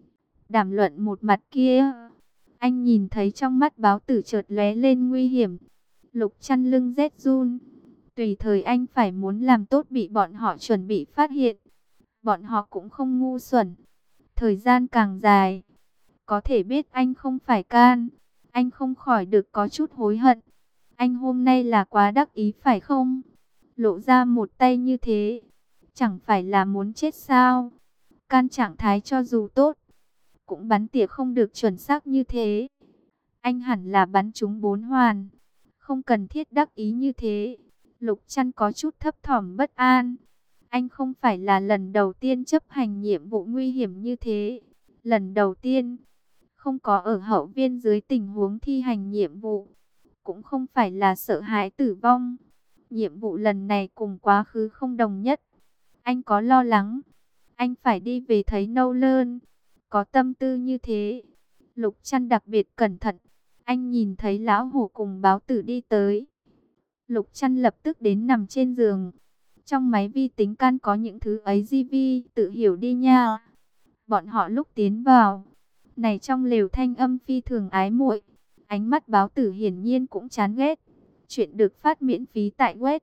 Đàm luận một mặt kia, anh nhìn thấy trong mắt báo tử chợt lóe lên nguy hiểm. Lục Trăn lưng rét run. Tùy thời anh phải muốn làm tốt bị bọn họ chuẩn bị phát hiện. Bọn họ cũng không ngu xuẩn. Thời gian càng dài, có thể biết anh không phải can. Anh không khỏi được có chút hối hận. Anh hôm nay là quá đắc ý phải không? Lộ ra một tay như thế, chẳng phải là muốn chết sao? Can trạng thái cho dù tốt, cũng bắn tỉa không được chuẩn xác như thế. Anh hẳn là bắn trúng 4 hoàn, không cần thiết đắc ý như thế. Lục Trăn có chút thấp thỏm bất an. Anh không phải là lần đầu tiên chấp hành nhiệm vụ nguy hiểm như thế. Lần đầu tiên, không có ở hậu viên dưới tình huống thi hành nhiệm vụ, cũng không phải là sợ hãi tử vong. Nhiệm vụ lần này cùng quá khứ không đồng nhất. Anh có lo lắng, anh phải đi về thấy Nolan. Có tâm tư như thế, Lục Trăn đặc biệt cẩn thận. Anh nhìn thấy lão hổ cùng báo tử đi tới. Lục Trăn lập tức đến nằm trên giường. Trong máy vi tính can có những thứ ấy GV, tự hiểu đi nha. Bọn họ lúc tiến vào, này trong lều thanh âm phi thường ái muội. Ánh mắt báo tử hiển nhiên cũng chán ghét. Chuyện được phát miễn phí tại web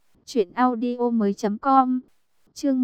truyệnaudiomoi.com. Chương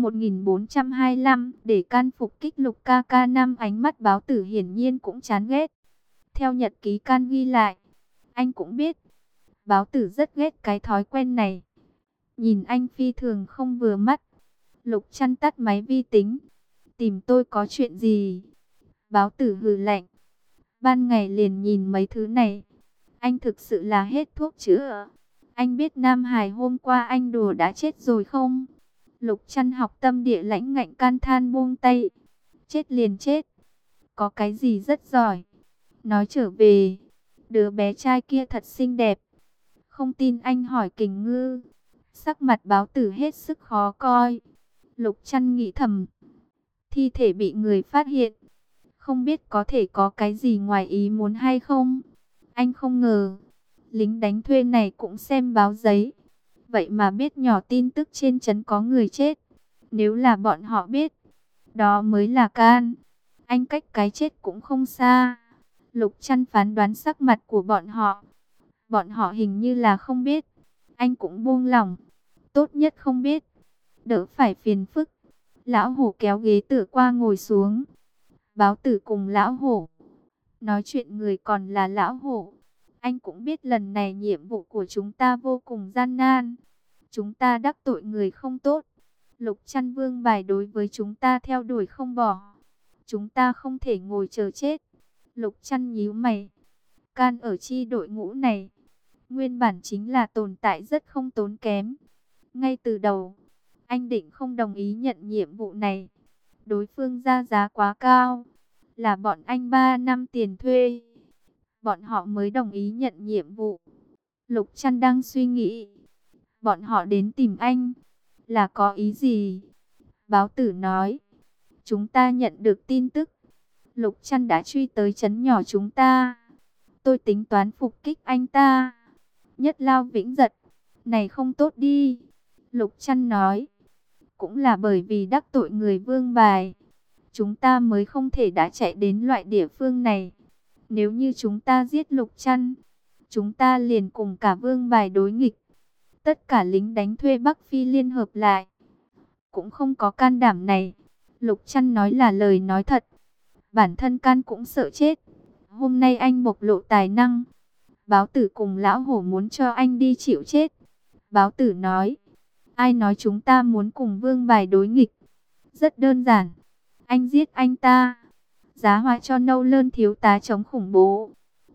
1425, để can phục kích Lục KK5. Ánh mắt báo tử hiển nhiên cũng chán ghét. Theo nhật ký can ghi lại, anh cũng biết, báo tử rất ghét cái thói quen này. Nhìn anh phi thường không vừa mắt. Lục Trăn tắt máy vi tính. Tìm tôi có chuyện gì? Báo tử hừ lạnh. Ban ngày liền nhìn mấy thứ này, anh thực sự là hết thuốc chữa. Anh biết Nam Hải hôm qua anh đùa đã chết rồi không? Lục Trăn học tâm địa lãnh ngạnh can than buông tay. Chết liền chết, có cái gì rất giỏi. Nói trở về, đứa bé trai kia thật xinh đẹp. Không tin anh hỏi Kình Ngư. Sắc mặt báo tử hết sức khó coi. Lục Trăn nghĩ thầm, thi thể bị người phát hiện, không biết có thể có cái gì ngoài ý muốn hay không. Anh không ngờ, lính đánh thuê này cũng xem báo giấy. Vậy mà biết nhỏ tin tức trên trấn có người chết. Nếu là bọn họ biết, đó mới là can. Anh cách cái chết cũng không xa. Lục Trăn phán đoán sắc mặt của bọn họ. Bọn họ hình như là không biết. Anh cũng buông lỏng. Tốt nhất không biết, đỡ phải phiền phức. Lão hổ kéo ghế tựa qua ngồi xuống. Báo tử cùng lão hổ nói chuyện người còn là lão hổ. Anh cũng biết lần này nhiệm vụ của chúng ta vô cùng gian nan. Chúng ta đắc tội người không tốt. Lục Trăn vương bài đối với chúng ta theo đuổi không bỏ. Chúng ta không thể ngồi chờ chết. Lục Trăn nhíu mày. Can ở chi đội ngũ này, nguyên bản chính là tồn tại rất không tốn kém. Ngay từ đầu, anh định không đồng ý nhận nhiệm vụ này. Đối phương ra giá quá cao, là bọn anh 3 năm tiền thuê, bọn họ mới đồng ý nhận nhiệm vụ. Lục Trăn đang suy nghĩ, bọn họ đến tìm anh, là có ý gì? Báo tử nói, chúng ta nhận được tin tức, Lục Trăn đã truy tới trấn nhỏ chúng ta. Tôi tính toán phục kích anh ta. Nhất Lao Vĩnh Giật, này không tốt đi. Lục Trăn nói, cũng là bởi vì đắc tội người vương bài, chúng ta mới không thể đã chạy đến loại địa phương này. Nếu như chúng ta giết Lục Trăn, chúng ta liền cùng cả vương bài đối nghịch. Tất cả lính đánh thuê Bắc Phi liên hợp lại, cũng không có can đảm này. Lục Trăn nói là lời nói thật. Bản thân can cũng sợ chết. Hôm nay anh bộc lộ tài năng. Báo tử cùng lão hổ muốn cho anh đi chịu chết. Báo tử nói, ai nói chúng ta muốn cùng vương bài đối nghịch? Rất đơn giản, anh giết anh ta, giá họa cho Nolan thiếu tá chống khủng bố.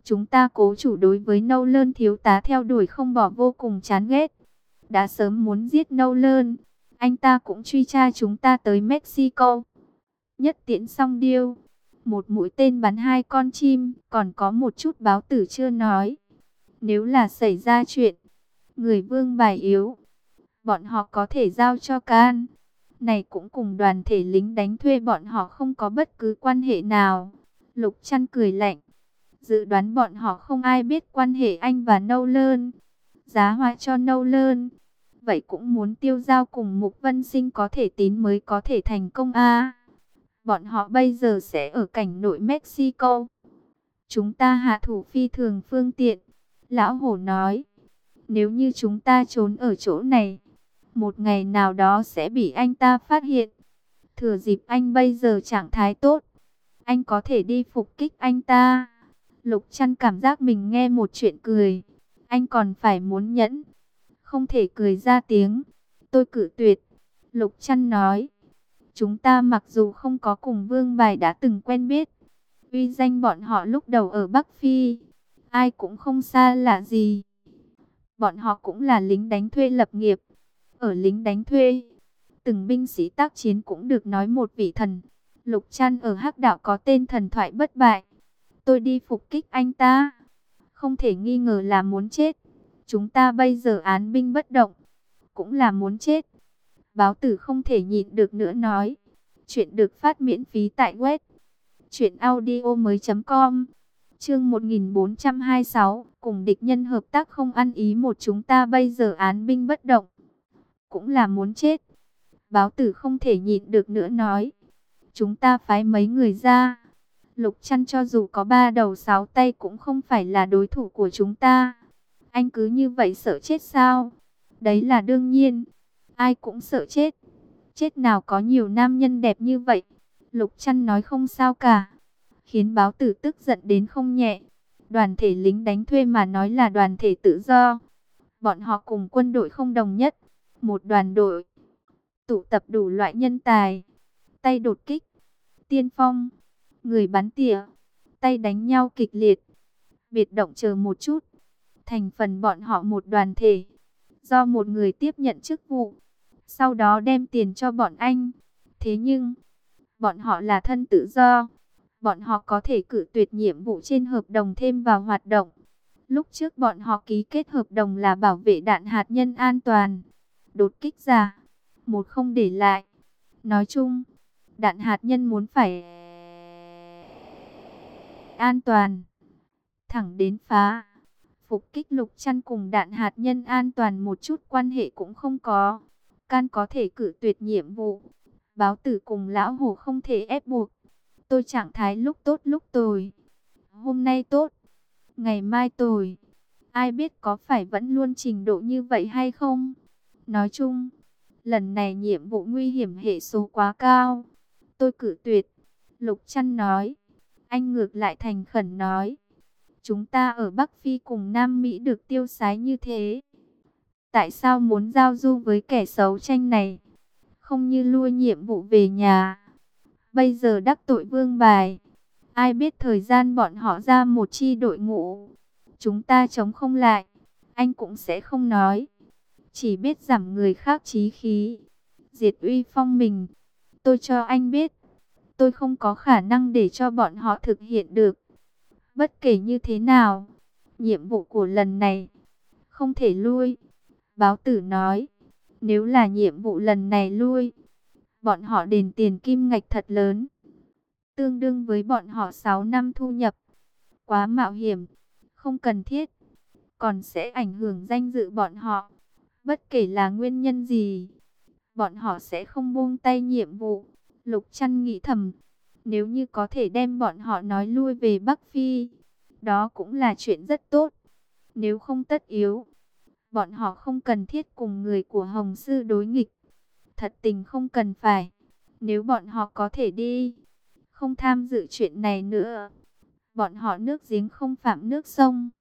Chúng ta cố chủ đối với Nâu Lơn thiếu tá theo đuổi không bỏ vô cùng chán ghét. Đã sớm muốn giết Nâu Lơn. Anh ta cũng truy tra chúng ta tới Mexico. Nhất tiễn xong điêu. Một mũi tên bắn hai con chim. Còn có một chút báo tử chưa nói. Nếu là xảy ra chuyện, người vương bài yếu, bọn họ có thể giao cho can. Này cũng cùng đoàn thể lính đánh thuê bọn họ không có bất cứ quan hệ nào. Lục Trăn cười lạnh. Dự đoán bọn họ không ai biết quan hệ anh và Nâu Lơn. Giá hoa cho Nâu Lơn. Vậy cũng muốn tiêu giao cùng Mục Vân Sinh có thể tín mới có thể thành công a. Bọn họ bây giờ sẽ ở cảnh nội Mexico. Chúng ta hạ thủ phi thường phương tiện. Lão Hổ nói. Nếu như chúng ta trốn ở chỗ này, một ngày nào đó sẽ bị anh ta phát hiện. Thừa dịp anh bây giờ trạng thái tốt, anh có thể đi phục kích anh ta. Lục Trăn cảm giác mình nghe một chuyện cười. Anh còn phải muốn nhẫn, không thể cười ra tiếng. Tôi cự tuyệt. Lục Trăn nói. Chúng ta mặc dù không có cùng Vương Bài đã từng quen biết, uy danh bọn họ lúc đầu ở Bắc Phi, ai cũng không xa lạ gì. Bọn họ cũng là lính đánh thuê lập nghiệp. Ở lính đánh thuê, từng binh sĩ tác chiến cũng được nói một vị thần. Lục Trăn ở Hắc Đạo có tên thần thoại bất bại. Tôi đi phục kích anh ta, không thể nghi ngờ là muốn chết. Chúng ta bây giờ án binh bất động, cũng là muốn chết. Báo tử không thể nhịn được nữa nói. Chuyện được phát miễn phí tại web truyệnaudiomoi.com. Chương 1426, cùng địch nhân hợp tác không ăn ý một, chúng ta bây giờ án binh bất động, cũng là muốn chết. Báo tử không thể nhịn được nữa nói. Chúng ta phái mấy người ra. Lục Trăn cho dù có 3 đầu 6 tay cũng không phải là đối thủ của chúng ta. Anh cứ như vậy sợ chết sao? Đấy là đương nhiên. Ai cũng sợ chết. Chết nào có nhiều nam nhân đẹp như vậy. Lục Trăn nói không sao cả, khiến báo tử tức giận đến không nhẹ. Đoàn thể lính đánh thuê mà nói là đoàn thể tự do. Bọn họ cùng quân đội không đồng nhất. Một đoàn đội tụ tập đủ loại nhân tài. Tay đột kích, tiên phong, người bắn tỉa, tay đánh nhau kịch liệt. Biệt động chờ một chút. Thành phần bọn họ một đoàn thể. Do một người tiếp nhận chức vụ, sau đó đem tiền cho bọn anh. Thế nhưng, bọn họ là thân tự do. Bọn họ có thể cự tuyệt nhiệm vụ trên hợp đồng thêm vào hoạt động. Lúc trước bọn họ ký kết hợp đồng là bảo vệ đạn hạt nhân an toàn. Đột kích giả, một không để lại. Nói chung, đạn hạt nhân muốn phải an toàn. Thẳng đến phá. Phục kích Lục Trăn cùng đạn hạt nhân an toàn một chút quan hệ cũng không có. Can có thể cự tuyệt nhiệm vụ. Báo tử cùng Lão Hổ không thể ép buộc. Tôi trạng thái lúc tốt lúc tồi. Hôm nay tốt, ngày mai tồi. Ai biết có phải vẫn luôn trình độ như vậy hay không? Nói chung, lần này nhiệm vụ nguy hiểm hệ số quá cao. Tôi cự tuyệt. Lục Trăn nói. Anh ngược lại thành khẩn nói. Chúng ta ở Bắc Phi cùng Nam Mỹ được tiêu sái như thế. Tại sao muốn giao du với kẻ xấu tranh này? Không như lui nhiệm vụ về nhà. Bây giờ đắc tội Vương Bài. Ai biết thời gian bọn họ ra một chi đội ngũ, chúng ta chống không lại. Anh cũng sẽ không nói. Chỉ biết giảm người khác chí khí, diệt uy phong mình. Tôi cho anh biết, tôi không có khả năng để cho bọn họ thực hiện được. Bất kể như thế nào, nhiệm vụ của lần này không thể lui. Báo tử nói, nếu là nhiệm vụ lần này lui, bọn họ đền tiền kim ngạch thật lớn, tương đương với bọn họ 6 năm thu nhập. Quá mạo hiểm, không cần thiết, còn sẽ ảnh hưởng danh dự bọn họ. Bất kể là nguyên nhân gì, bọn họ sẽ không buông tay nhiệm vụ. Lục Trăn nghĩ thầm, nếu như có thể đem bọn họ nói lui về Bắc Phi, đó cũng là chuyện rất tốt. Nếu không tất yếu, bọn họ không cần thiết cùng người của Hồng Sư đối nghịch. Thật tình không cần phải. Nếu bọn họ có thể đi, không tham dự chuyện này nữa. Bọn họ nước giếng không phạm nước sông.